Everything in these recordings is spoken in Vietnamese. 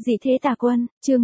Dị thế tà quân, chương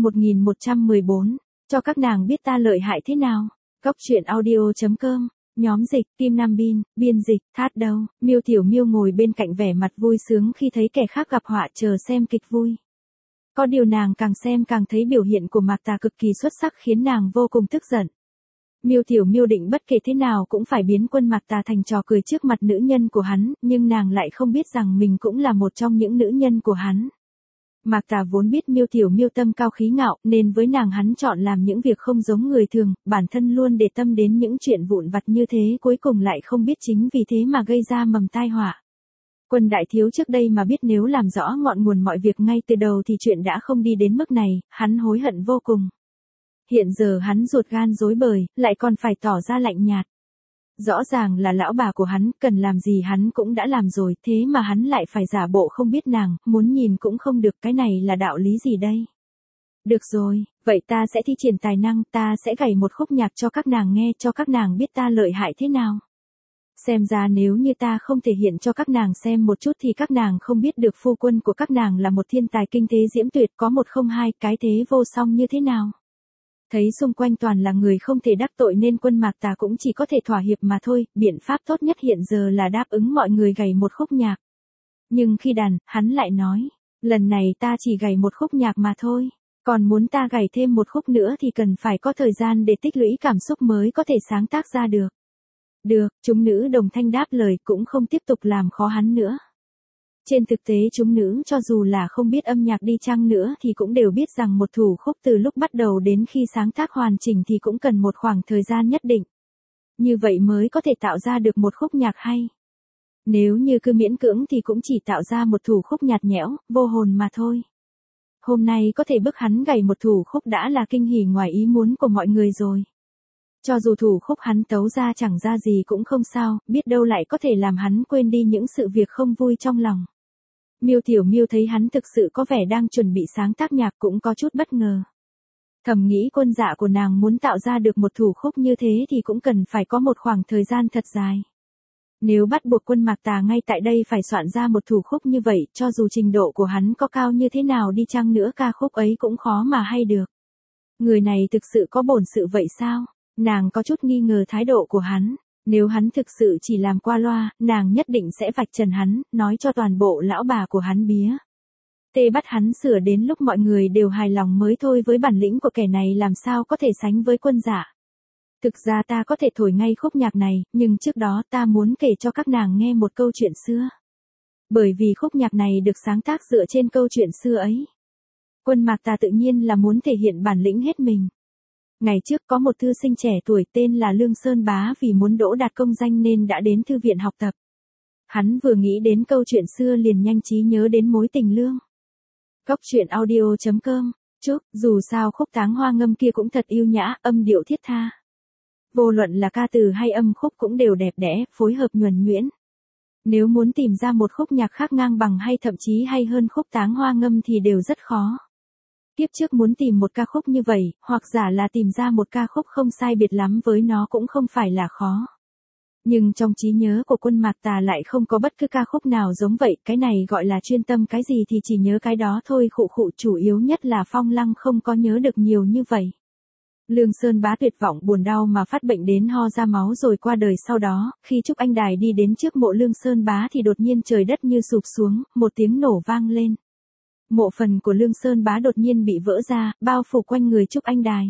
1114, cho các nàng biết ta lợi hại thế nào. Góc truyện audio.com, nhóm dịch, Kim Nam Bin, biên dịch, Thát Đâu, Miêu Tiểu Miêu ngồi bên cạnh vẻ mặt vui sướng khi thấy kẻ khác gặp họa chờ xem kịch vui. Có điều nàng càng xem càng thấy biểu hiện của Mạc Tà cực kỳ xuất sắc khiến nàng vô cùng tức giận. Miêu Tiểu Miêu định bất kể thế nào cũng phải biến Quân Mạc Tà thành trò cười trước mặt nữ nhân của hắn, nhưng nàng lại không biết rằng mình cũng là một trong những nữ nhân của hắn. Mạc Tà vốn biết Miêu Tiểu Miêu tâm cao khí ngạo, nên với nàng hắn chọn làm những việc không giống người thường, bản thân luôn để tâm đến những chuyện vụn vặt như thế, cuối cùng lại không biết chính vì thế mà gây ra mầm tai họa. Quân đại thiếu trước đây mà biết nếu làm rõ ngọn nguồn mọi việc ngay từ đầu thì chuyện đã không đi đến mức này, hắn hối hận vô cùng. Hiện giờ hắn ruột gan rối bời, lại còn phải tỏ ra lạnh nhạt. Rõ ràng là lão bà của hắn, cần làm gì hắn cũng đã làm rồi, thế mà hắn lại phải giả bộ không biết nàng, muốn nhìn cũng không được, cái này là đạo lý gì đây? Được rồi, vậy ta sẽ thi triển tài năng, ta sẽ gảy một khúc nhạc cho các nàng nghe, cho các nàng biết ta lợi hại thế nào. Xem ra nếu như ta không thể hiện cho các nàng xem một chút thì các nàng không biết được phu quân của các nàng là một thiên tài kinh tế diễm tuyệt, có một không hai, cái thế vô song như thế nào. Thấy xung quanh toàn là người không thể đắc tội nên Quân Mạc Tà cũng chỉ có thể thỏa hiệp mà thôi, biện pháp tốt nhất hiện giờ là đáp ứng mọi người gảy một khúc nhạc. Nhưng khi đàn, hắn lại nói, lần này ta chỉ gảy một khúc nhạc mà thôi, còn muốn ta gảy thêm một khúc nữa thì cần phải có thời gian để tích lũy cảm xúc mới có thể sáng tác ra được. Được, chúng nữ đồng thanh đáp lời cũng không tiếp tục làm khó hắn nữa. Trên thực tế chúng nữ cho dù là không biết âm nhạc đi chăng nữa thì cũng đều biết rằng một thủ khúc từ lúc bắt đầu đến khi sáng tác hoàn chỉnh thì cũng cần một khoảng thời gian nhất định. Như vậy mới có thể tạo ra được một khúc nhạc hay. Nếu như cứ miễn cưỡng thì cũng chỉ tạo ra một thủ khúc nhạt nhẽo, vô hồn mà thôi. Hôm nay có thể bức hắn gảy một thủ khúc đã là kinh hỉ ngoài ý muốn của mọi người rồi. Cho dù thủ khúc hắn tấu ra chẳng ra gì cũng không sao, biết đâu lại có thể làm hắn quên đi những sự việc không vui trong lòng. Miêu Tiểu Miêu thấy hắn thực sự có vẻ đang chuẩn bị sáng tác nhạc cũng có chút bất ngờ. Thầm nghĩ Quân dạ của nàng muốn tạo ra được một thủ khúc như thế thì cũng cần phải có một khoảng thời gian thật dài. Nếu bắt buộc Quân Mạc Tà ngay tại đây phải soạn ra một thủ khúc như vậy, cho dù trình độ của hắn có cao như thế nào đi chăng nữa ca khúc ấy cũng khó mà hay được. Người này thực sự có bổn sự vậy sao? Nàng có chút nghi ngờ thái độ của hắn. Nếu hắn thực sự chỉ làm qua loa, nàng nhất định sẽ vạch trần hắn, nói cho toàn bộ lão bà của hắn bía. Tê bắt hắn sửa đến lúc mọi người đều hài lòng mới thôi, với bản lĩnh của kẻ này làm sao có thể sánh với Quân dạ. Thực ra ta có thể thổi ngay khúc nhạc này, nhưng trước đó ta muốn kể cho các nàng nghe một câu chuyện xưa. Bởi vì khúc nhạc này được sáng tác dựa trên câu chuyện xưa ấy. Quân Mạc Tà tự nhiên là muốn thể hiện bản lĩnh hết mình. Ngày trước có một thư sinh trẻ tuổi tên là Lương Sơn Bá, vì muốn đỗ đạt công danh nên đã đến thư viện học tập. Hắn vừa nghĩ đến câu chuyện xưa liền nhanh trí nhớ đến mối tình Lương. Góc truyện audio.com, chúc, dù sao khúc Táng Hoa Ngâm kia cũng thật yêu nhã, âm điệu thiết tha. Vô luận là ca từ hay âm khúc cũng đều đẹp đẽ, phối hợp nhuần nhuyễn. Nếu muốn tìm ra một khúc nhạc khác ngang bằng hay thậm chí hay hơn khúc Táng Hoa Ngâm thì đều rất khó. Kiếp trước muốn tìm một ca khúc như vậy, hoặc giả là tìm ra một ca khúc không sai biệt lắm với nó cũng không phải là khó. Nhưng trong trí nhớ của Quân Mạc Tà lại không có bất cứ ca khúc nào giống vậy, cái này gọi là chuyên tâm cái gì thì chỉ nhớ cái đó thôi, khụ khụ, chủ yếu nhất là Phong Lăng không có nhớ được nhiều như vậy. Lương Sơn Bá tuyệt vọng buồn đau mà phát bệnh đến ho ra máu rồi qua đời sau đó, khi Trúc Anh Đài đi đến trước mộ Lương Sơn Bá thì đột nhiên trời đất như sụp xuống, một tiếng nổ vang lên. Mộ phần của Lương Sơn Bá đột nhiên bị vỡ ra, bao phủ quanh người Trúc Anh Đài.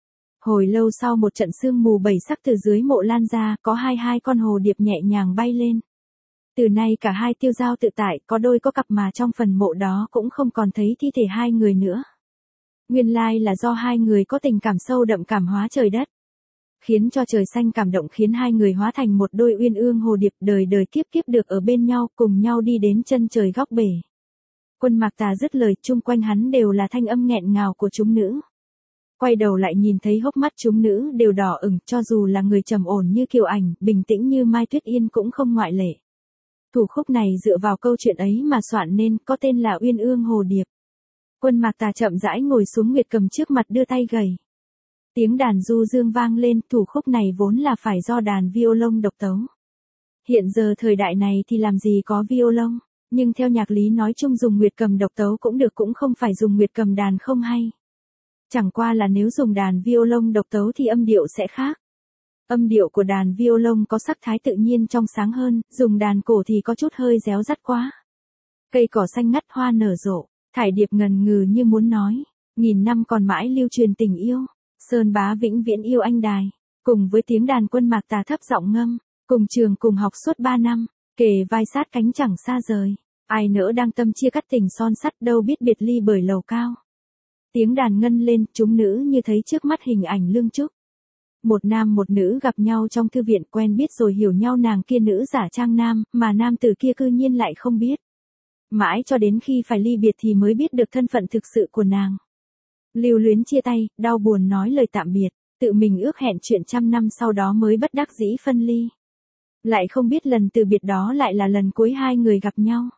Hồi lâu sau một trận sương mù bảy sắc từ dưới mộ lan ra, có hai con hồ điệp nhẹ nhàng bay lên. Từ nay cả hai tiêu dao tự tại, có đôi có cặp mà trong phần mộ đó cũng không còn thấy thi thể hai người nữa. Nguyên lai là do hai người có tình cảm sâu đậm cảm hóa trời đất. Khiến cho trời xanh cảm động, khiến hai người hóa thành một đôi uyên ương hồ điệp, đời đời kiếp kiếp được ở bên nhau, cùng nhau đi đến chân trời góc bể. Quân Mạc Tà dứt lời, chung quanh hắn đều là thanh âm nghẹn ngào của chúng nữ. Quay đầu lại nhìn thấy hốc mắt chúng nữ đều đỏ ửng, cho dù là người trầm ổn như Kiều Ảnh, bình tĩnh như Mai Tuyết Yên cũng không ngoại lệ. Thủ khúc này dựa vào câu chuyện ấy mà soạn nên, có tên là Uyên Ương Hồ Điệp. Quân Mạc Tà chậm rãi ngồi xuống, Nguyệt cầm trước mặt đưa tay gầy. Tiếng đàn du dương vang lên, thủ khúc này vốn là phải do đàn violon độc tấu. Hiện giờ thời đại này thì làm gì có violon. Nhưng theo nhạc lý nói chung dùng nguyệt cầm độc tấu cũng được, cũng không phải dùng nguyệt cầm đàn không hay. Chẳng qua là nếu dùng đàn violon độc tấu thì âm điệu sẽ khác. Âm điệu của đàn violon có sắc thái tự nhiên trong sáng hơn, dùng đàn cổ thì có chút hơi réo rắt quá. Cây cỏ xanh ngắt hoa nở rộ, thải điệp ngần ngừ như muốn nói, nghìn năm còn mãi lưu truyền tình yêu, Sơn Bá vĩnh viễn yêu anh đài, cùng với tiếng đàn Quân Mạc Tà thấp giọng ngâm, cùng trường cùng học suốt 3 năm, kề vai sát cánh chẳng xa rời, ai nỡ đang tâm chia cắt tình son sắt, đâu biết biệt ly bởi lầu cao. Tiếng đàn ngân lên, chúng nữ như thấy trước mắt hình ảnh Lương Trúc. Một nam một nữ gặp nhau trong thư viện, quen biết rồi hiểu nhau, nàng kia nữ giả trang nam, mà nam tử kia cư nhiên lại không biết. Mãi cho đến khi phải ly biệt thì mới biết được thân phận thực sự của nàng. Lưu luyến chia tay, đau buồn nói lời tạm biệt, tự mình ước hẹn chuyện 100 năm sau đó mới bất đắc dĩ phân ly. Lại không biết lần từ biệt đó lại là lần cuối hai người gặp nhau.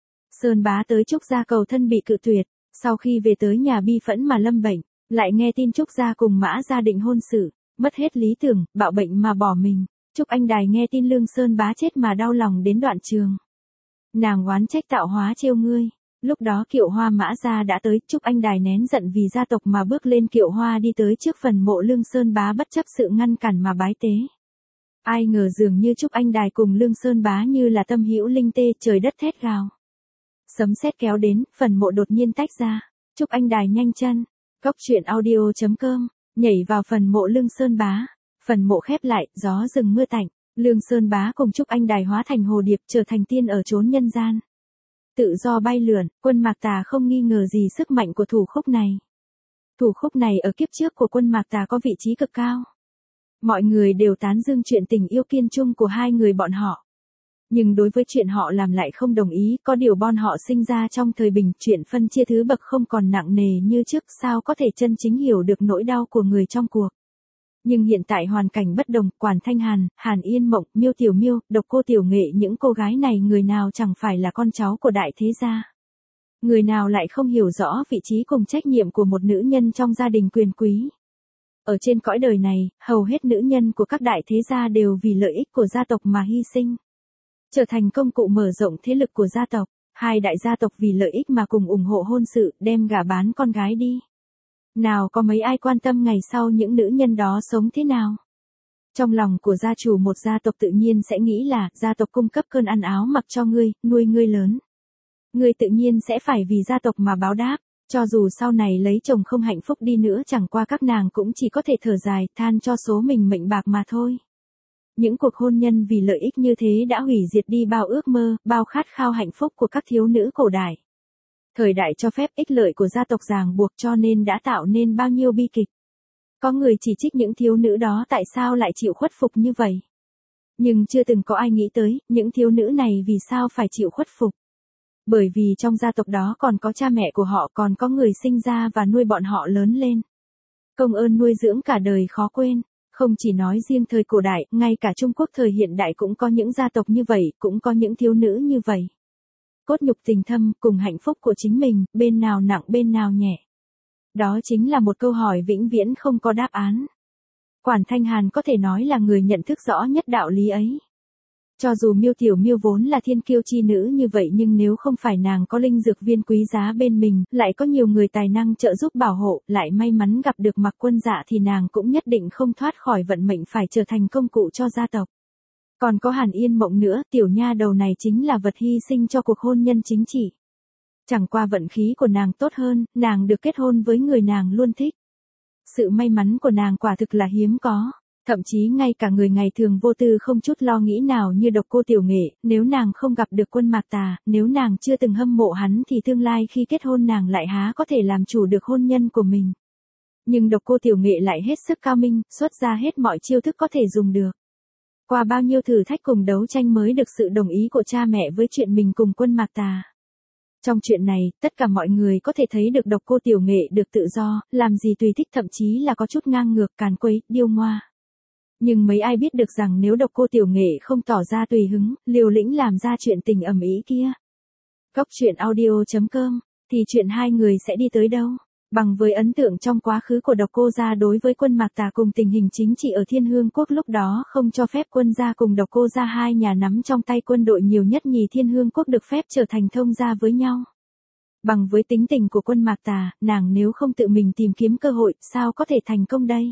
Sơn Bá tới Trúc Gia cầu thân bị cự tuyệt, sau khi về tới nhà bi phẫn mà lâm bệnh, lại nghe tin Trúc Gia cùng Mã Gia định hôn sự, mất hết lý tưởng, bạo bệnh mà bỏ mình. Trúc Anh Đài nghe tin Lương Sơn Bá chết mà đau lòng đến đoạn trường. Nàng oán trách tạo hóa trêu ngươi. Lúc đó Kiệu Hoa Mã Gia đã tới, Trúc Anh Đài nén giận vì gia tộc mà bước lên kiệu hoa đi tới trước phần mộ Lương Sơn Bá, bất chấp sự ngăn cản mà bái tế. Ai ngờ dường như Trúc Anh Đài cùng Lương Sơn Bá như là tâm hữu linh tê, trời đất thét gào. Sấm sét kéo đến, phần mộ đột nhiên tách ra. Trúc Anh Đài nhanh chân, Cóc Truyện Audio.com, nhảy vào phần mộ Lương Sơn Bá. Phần mộ khép lại, gió rừng mưa tạnh, Lương Sơn Bá cùng Trúc Anh Đài hóa thành hồ điệp, trở thành tiên ở chốn nhân gian. Tự do bay lượn, Quân Mạc Tà không nghi ngờ gì sức mạnh của thủ khúc này. Thủ khúc này ở kiếp trước của Quân Mạc Tà có vị trí cực cao. Mọi người đều tán dương chuyện tình yêu kiên trung của hai người bọn họ. Nhưng đối với chuyện họ làm lại không đồng ý, có điều bọn họ sinh ra trong thời bình, chuyện phân chia thứ bậc không còn nặng nề như trước, sao có thể chân chính hiểu được nỗi đau của người trong cuộc. Nhưng hiện tại hoàn cảnh bất đồng, Quản Thanh Hàn, Hàn Yên Mộng, Miêu Tiểu Miêu, Độc Cô Tiểu Nghệ, những cô gái này người nào chẳng phải là con cháu của đại thế gia. Người nào lại không hiểu rõ vị trí cùng trách nhiệm của một nữ nhân trong gia đình quyền quý. Ở trên cõi đời này, hầu hết nữ nhân của các đại thế gia đều vì lợi ích của gia tộc mà hy sinh. Trở thành công cụ mở rộng thế lực của gia tộc, hai đại gia tộc vì lợi ích mà cùng ủng hộ hôn sự, đem gả bán con gái đi. Nào có mấy ai quan tâm ngày sau những nữ nhân đó sống thế nào. Trong lòng của gia chủ một gia tộc tự nhiên sẽ nghĩ là, gia tộc cung cấp cơn ăn áo mặc cho ngươi, nuôi ngươi lớn. Ngươi tự nhiên sẽ phải vì gia tộc mà báo đáp, cho dù sau này lấy chồng không hạnh phúc đi nữa, chẳng qua các nàng cũng chỉ có thể thở dài, than cho số mình mệnh bạc mà thôi. Những cuộc hôn nhân vì lợi ích như thế đã hủy diệt đi bao ước mơ, bao khát khao hạnh phúc của các thiếu nữ cổ đại. Thời đại cho phép ích lợi của gia tộc ràng buộc, cho nên đã tạo nên bao nhiêu bi kịch. Có người chỉ trích những thiếu nữ đó tại sao lại chịu khuất phục như vậy. Nhưng chưa từng có ai nghĩ tới, những thiếu nữ này vì sao phải chịu khuất phục. Bởi vì trong gia tộc đó còn có cha mẹ của họ, còn có người sinh ra và nuôi bọn họ lớn lên. Công ơn nuôi dưỡng cả đời khó quên. Không chỉ nói riêng thời cổ đại, ngay cả Trung Quốc thời hiện đại cũng có những gia tộc như vậy, cũng có những thiếu nữ như vậy. Cốt nhục tình thâm, cùng hạnh phúc của chính mình, bên nào nặng bên nào nhẹ. Đó chính là một câu hỏi vĩnh viễn không có đáp án. Quản Thanh Hàn có thể nói là người nhận thức rõ nhất đạo lý ấy. Cho dù Miêu Tiểu Miêu vốn là thiên kiêu chi nữ như vậy, nhưng nếu không phải nàng có linh dược viên quý giá bên mình, lại có nhiều người tài năng trợ giúp bảo hộ, lại may mắn gặp được Mạc Quân Dạ thì nàng cũng nhất định không thoát khỏi vận mệnh phải trở thành công cụ cho gia tộc. Còn có Hàn Yên Mộng nữa, tiểu nha đầu này chính là vật hy sinh cho cuộc hôn nhân chính trị. Chẳng qua vận khí của nàng tốt hơn, nàng được kết hôn với người nàng luôn thích. Sự may mắn của nàng quả thực là hiếm có. Thậm chí ngay cả người ngày thường vô tư không chút lo nghĩ nào như Độc Cô Tiểu Nghệ, nếu nàng không gặp được Quân Mạc Tà, nếu nàng chưa từng hâm mộ hắn thì tương lai khi kết hôn nàng lại há có thể làm chủ được hôn nhân của mình. Nhưng Độc Cô Tiểu Nghệ lại hết sức cao minh, xuất ra hết mọi chiêu thức có thể dùng được. Qua bao nhiêu thử thách cùng đấu tranh mới được sự đồng ý của cha mẹ với chuyện mình cùng Quân Mạc Tà. Trong chuyện này, tất cả mọi người có thể thấy được Độc Cô Tiểu Nghệ được tự do, làm gì tùy thích, thậm chí là có chút ngang ngược, càn quấy, điêu ngoa. Nhưng mấy ai biết được rằng nếu Độc Cô Tiểu Nghệ không tỏ ra tùy hứng, liều lĩnh làm ra chuyện tình ầm ĩ kia. Cóc Truyện Audio.com, thì chuyện hai người sẽ đi tới đâu? Bằng với ấn tượng trong quá khứ của Độc Cô Gia đối với quân Mạc Tà cùng tình hình chính trị ở Thiên Hương Quốc lúc đó không cho phép quân gia cùng Độc Cô Gia hai nhà nắm trong tay quân đội nhiều nhất nhì Thiên Hương Quốc được phép trở thành thông gia với nhau. Bằng với tính tình của quân Mạc Tà, nàng nếu không tự mình tìm kiếm cơ hội, sao có thể thành công đây?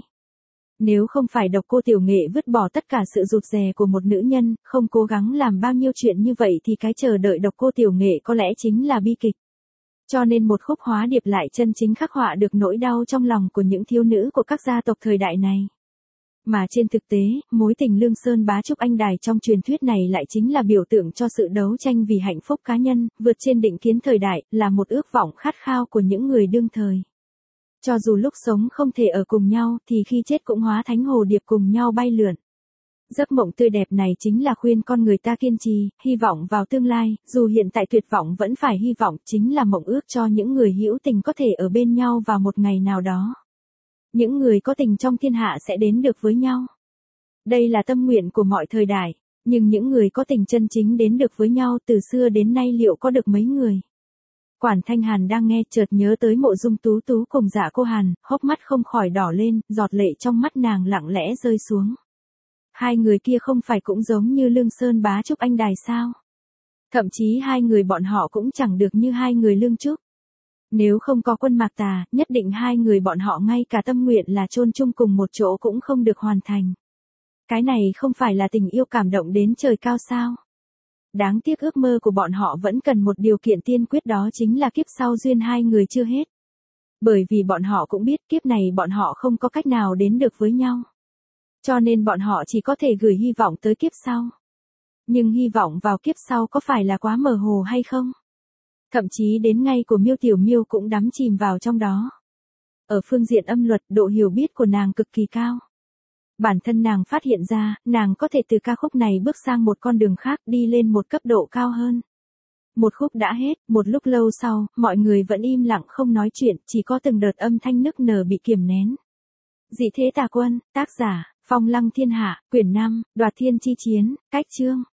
Nếu không phải Độc Cô Tiểu Nghệ vứt bỏ tất cả sự rụt rè của một nữ nhân, không cố gắng làm bao nhiêu chuyện như vậy thì cái chờ đợi Độc Cô Tiểu Nghệ có lẽ chính là bi kịch. Cho nên một khúc hóa điệp lại chân chính khắc họa được nỗi đau trong lòng của những thiếu nữ của các gia tộc thời đại này. Mà trên thực tế, mối tình Lương Sơn Bá Trúc Anh Đài trong truyền thuyết này lại chính là biểu tượng cho sự đấu tranh vì hạnh phúc cá nhân, vượt trên định kiến thời đại, là một ước vọng khát khao của những người đương thời. Cho dù lúc sống không thể ở cùng nhau, thì khi chết cũng hóa thánh hồ điệp cùng nhau bay lượn. Giấc mộng tươi đẹp này chính là khuyên con người ta kiên trì, hy vọng vào tương lai, dù hiện tại tuyệt vọng vẫn phải hy vọng, chính là mộng ước cho những người hữu tình có thể ở bên nhau vào một ngày nào đó. Những người có tình trong thiên hạ sẽ đến được với nhau. Đây là tâm nguyện của mọi thời đại, nhưng những người có tình chân chính đến được với nhau từ xưa đến nay liệu có được mấy người? Quản Thanh Hàn đang nghe chợt nhớ tới Mộ Dung Tú Tú cùng Dạ Cô Hàn, hốc mắt không khỏi đỏ lên, giọt lệ trong mắt nàng lặng lẽ rơi xuống. Hai người kia không phải cũng giống như Lương Sơn Bá Trúc Anh Đài sao? Thậm chí hai người bọn họ cũng chẳng được như hai người Lương Trúc. Nếu không có quân Mạc Tà, nhất định hai người bọn họ ngay cả tâm nguyện là chôn chung cùng một chỗ cũng không được hoàn thành. Cái này không phải là tình yêu cảm động đến trời cao sao? Đáng tiếc ước mơ của bọn họ vẫn cần một điều kiện tiên quyết, đó chính là kiếp sau duyên hai người chưa hết. Bởi vì bọn họ cũng biết kiếp này bọn họ không có cách nào đến được với nhau. Cho nên bọn họ chỉ có thể gửi hy vọng tới kiếp sau. Nhưng hy vọng vào kiếp sau có phải là quá mơ hồ hay không? Thậm chí đến ngay của Miêu Tiểu Miêu cũng đắm chìm vào trong đó. Ở phương diện âm luật, độ hiểu biết của nàng cực kỳ cao. Bản thân nàng phát hiện ra, nàng có thể từ ca khúc này bước sang một con đường khác, đi lên một cấp độ cao hơn. Một khúc đã hết, một lúc lâu sau, mọi người vẫn im lặng không nói chuyện, chỉ có từng đợt âm thanh nức nở bị kiềm nén. Dị Thế Tà Quân, tác giả, Phong Lăng Thiên Hạ, quyển 5, Đoạt Thiên Chi Chiến, cách chương.